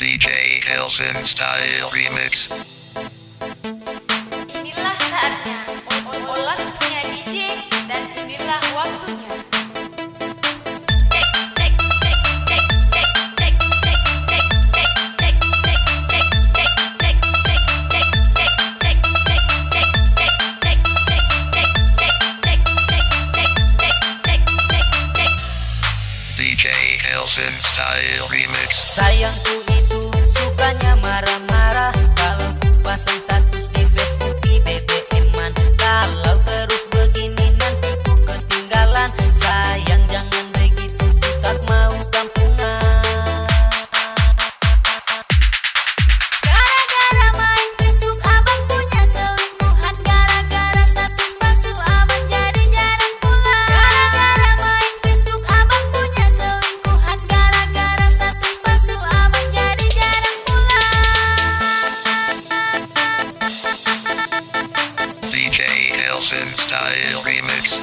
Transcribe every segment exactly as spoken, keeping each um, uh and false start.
D J Kelvin Style Remix. Inilah saatnya, Olas punya D J dan inilah waktunya. D J Kelvin Style Remix. Sayangku itu sukanya marah-marah kalau ku pasang status di Facebook di B B M-an. Kalau terus begini nanti ku ketinggalan. Sayang jangan begitu, ku tak mau kampungan. Gara-gara main Facebook abang punya selingkuhan. Gara-gara status palsu abang jadi jarang pulang. Gara-gara main Facebook abang punya selingkuhan. Gara-gara status palsu abang jadi jarang pulang. D J Kelvin Style Remix.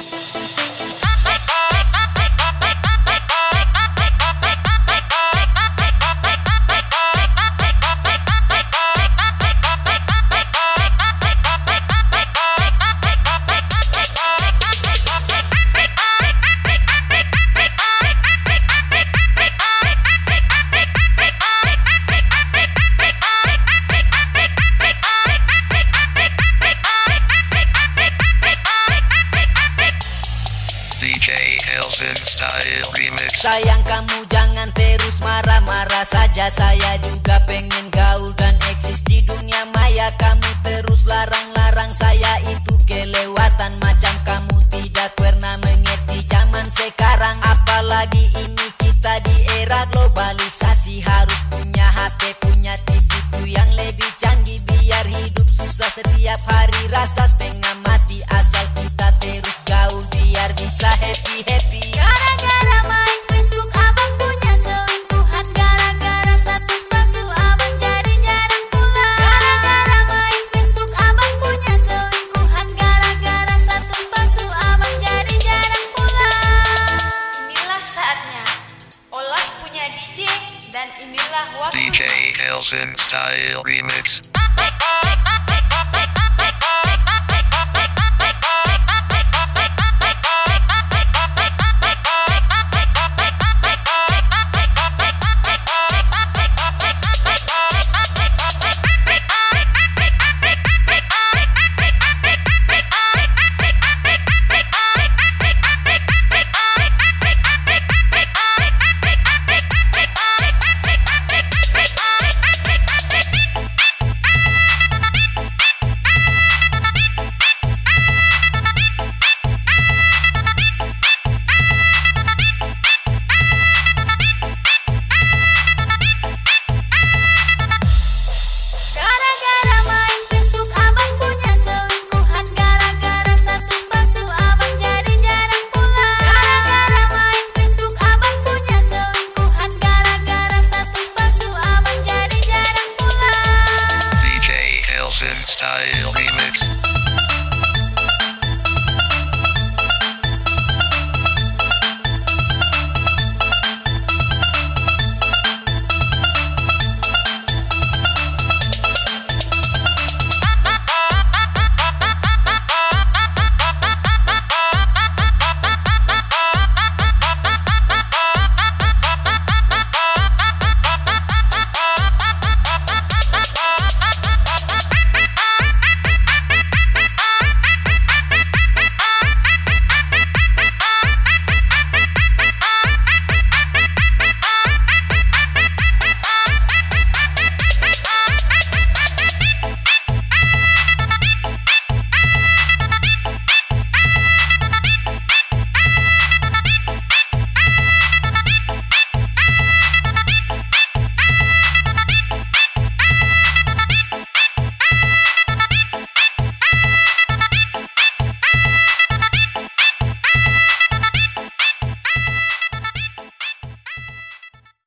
D J Kelvin Style Remix. Sayang kamu jangan terus marah-marah saja. Saya juga pengen gaul dan eksis di dunia maya. Kamu terus larang-larang saya, itu kelewatan. Macam kamu tidak pernah mengerti zaman sekarang. Apalagi ini kita di era globalisasi. Harus punya H P, punya T V tuh yang lebih canggih. Biar hidup susah setiap hari rasa setengah mati. Asal kita terus gaul biar bisa happy-happy. Gara-gara main Facebook abang punya selingkuhan. Gara-gara status palsu abang jadi jarang pulang. Gara-gara main Facebook abang punya selingkuhan. Gara-gara status palsu abang jadi jarang pulang. Inilah saatnya, Olas punya D J dan inilah D waktunya. J Kelvin Style Remix.